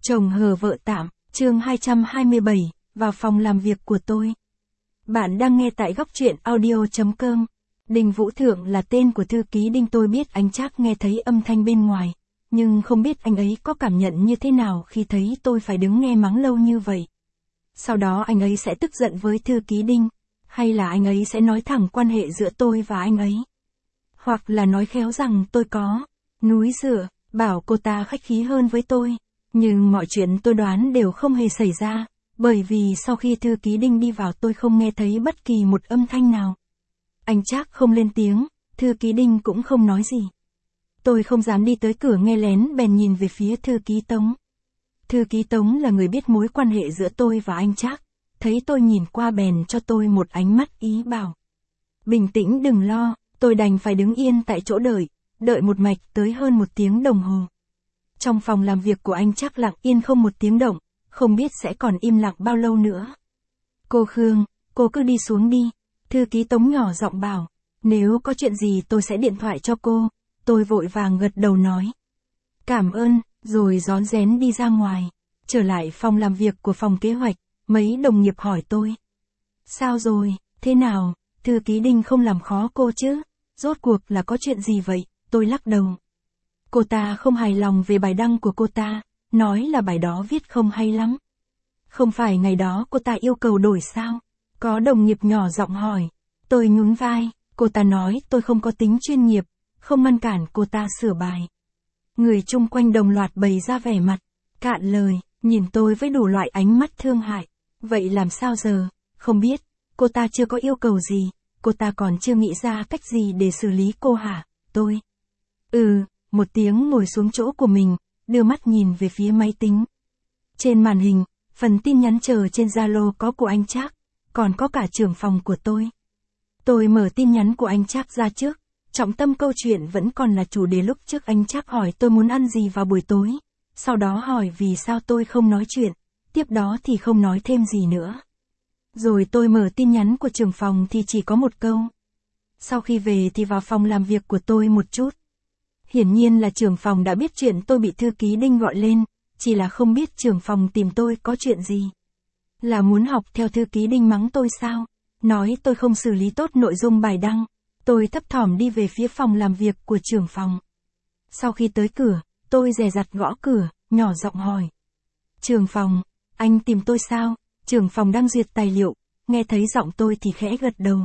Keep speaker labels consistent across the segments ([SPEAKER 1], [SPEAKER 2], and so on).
[SPEAKER 1] Chồng hờ vợ tạm, chương 227, vào phòng làm việc của tôi. Bạn đang nghe tại góc truyện audio.com. Đinh Vũ Thượng là tên của thư ký Đinh. Tôi biết anh Trác nghe thấy âm thanh bên ngoài, nhưng không biết anh ấy có cảm nhận như thế nào khi thấy tôi phải đứng nghe mắng lâu như vậy. Sau đó anh ấy sẽ tức giận với thư ký Đinh, hay là anh ấy sẽ nói thẳng quan hệ giữa tôi và anh ấy. Hoặc là nói khéo rằng tôi có núi dựa, bảo cô ta khách khí hơn với tôi. Nhưng mọi chuyện tôi đoán đều không hề xảy ra, bởi vì sau khi thư ký Đinh đi vào tôi không nghe thấy bất kỳ một âm thanh nào. Anh Trác không lên tiếng, thư ký Đinh cũng không nói gì. Tôi không dám đi tới cửa nghe lén bèn nhìn về phía thư ký Tống. Thư ký Tống là người biết mối quan hệ giữa tôi và anh Trác, thấy tôi nhìn qua bèn cho tôi một ánh mắt ý bảo. Bình tĩnh đừng lo, tôi đành phải đứng yên tại chỗ đợi một mạch tới hơn 1 tiếng đồng hồ. Trong phòng làm việc của anh Trác lặng yên không một tiếng động, không biết sẽ còn im lặng bao lâu nữa. Cô Khương, cô cứ đi xuống đi, thư ký Tống nhỏ giọng bảo, nếu có chuyện gì tôi sẽ điện thoại cho cô. Tôi vội vàng gật đầu nói. Cảm ơn, rồi rón rén đi ra ngoài. Trở lại phòng làm việc của phòng kế hoạch, mấy đồng nghiệp hỏi tôi. Sao rồi, thế nào, thư ký Đinh không làm khó cô chứ? Rốt cuộc là có chuyện gì vậy? Tôi lắc đầu. Cô ta không hài lòng về bài đăng của cô ta, nói là bài đó viết không hay lắm. Không phải ngày đó cô ta yêu cầu đổi sao? Có đồng nghiệp nhỏ giọng hỏi. Tôi nhún vai, cô ta nói tôi không có tính chuyên nghiệp, không ngăn cản cô ta sửa bài. Người chung quanh đồng loạt bày ra vẻ mặt cạn lời, nhìn tôi với đủ loại ánh mắt thương hại. Vậy làm sao giờ? Không biết, cô ta chưa có yêu cầu gì, cô ta còn chưa nghĩ ra cách gì để xử lý cô hả? Tôi. Một tiếng ngồi xuống chỗ của mình, đưa mắt nhìn về phía máy tính. Trên màn hình, phần tin nhắn chờ trên Zalo có của anh Trác, còn có cả trưởng phòng của tôi. Tôi mở tin nhắn của anh Trác ra trước, trọng tâm câu chuyện vẫn còn là chủ đề lúc trước anh Trác hỏi tôi muốn ăn gì vào buổi tối, sau đó hỏi vì sao tôi không nói chuyện, tiếp đó thì không nói thêm gì nữa. Rồi tôi mở tin nhắn của trưởng phòng thì chỉ có một câu. Sau khi về thì vào phòng làm việc của tôi một chút. Hiển nhiên là trưởng phòng đã biết chuyện tôi bị thư ký Đinh gọi lên, chỉ là không biết trưởng phòng tìm tôi có chuyện gì. Là muốn học theo thư ký Đinh mắng tôi sao? Nói tôi không xử lý tốt nội dung bài đăng. Tôi thấp thỏm đi về phía phòng làm việc của trưởng phòng. Sau khi tới cửa, tôi dè dặt gõ cửa, nhỏ giọng hỏi. Trưởng phòng, anh tìm tôi sao? Trưởng phòng đang duyệt tài liệu, nghe thấy giọng tôi thì khẽ gật đầu.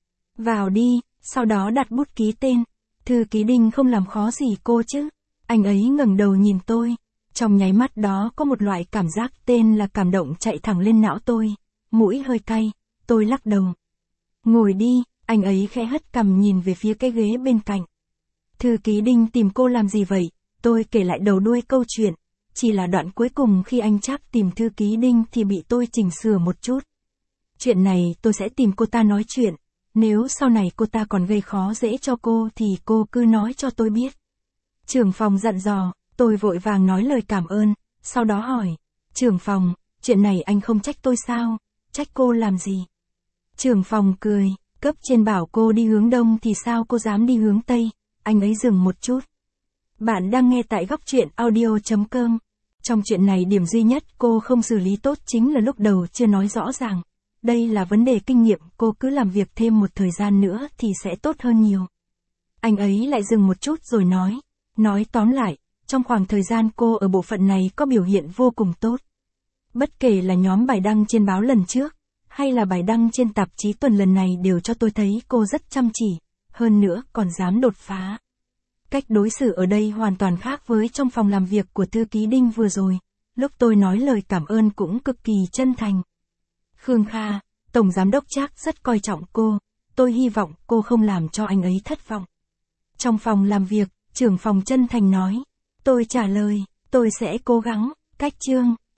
[SPEAKER 1] Vào đi, sau đó đặt bút ký tên. Thư ký Đinh không làm khó gì cô chứ? Anh ấy ngẩng đầu nhìn tôi. Trong nháy mắt đó có một loại cảm giác tên là cảm động chạy thẳng lên não tôi. Mũi hơi cay, tôi lắc đầu. Ngồi đi, anh ấy khẽ hất cằm nhìn về phía cái ghế bên cạnh. Thư ký Đinh tìm cô làm gì vậy? Tôi kể lại đầu đuôi câu chuyện. Chỉ là đoạn cuối cùng khi anh Trác tìm thư ký Đinh thì bị tôi chỉnh sửa một chút. Chuyện này tôi sẽ tìm cô ta nói chuyện. Nếu sau này cô ta còn gây khó dễ cho cô thì cô cứ nói cho tôi biết. Trưởng phòng dặn dò, tôi vội vàng nói lời cảm ơn, sau đó hỏi. Trưởng phòng, chuyện này anh không trách tôi sao? Trách cô làm gì? Trưởng phòng cười, cấp trên bảo cô đi hướng đông thì sao cô dám đi hướng tây? Anh ấy dừng một chút. Bạn đang nghe tại góc truyện audio.com. Trong chuyện này điểm duy nhất cô không xử lý tốt chính là lúc đầu chưa nói rõ ràng. Đây là vấn đề kinh nghiệm, cô cứ làm việc thêm một thời gian nữa thì sẽ tốt hơn nhiều. Anh ấy lại dừng một chút rồi nói tóm lại, trong khoảng thời gian cô ở bộ phận này có biểu hiện vô cùng tốt. Bất kể là nhóm bài đăng trên báo lần trước, hay là bài đăng trên tạp chí tuần lần này đều cho tôi thấy cô rất chăm chỉ, hơn nữa còn dám đột phá. Cách đối xử ở đây hoàn toàn khác với trong phòng làm việc của thư ký Đinh vừa rồi, lúc tôi nói lời cảm ơn cũng cực kỳ chân thành. Khương Kha, Tổng Giám đốc Trác rất coi trọng cô, tôi hy vọng cô không làm cho anh ấy thất vọng. Trong phòng làm việc, trưởng phòng chân thành nói. Tôi trả lời, tôi sẽ cố gắng, cách chương.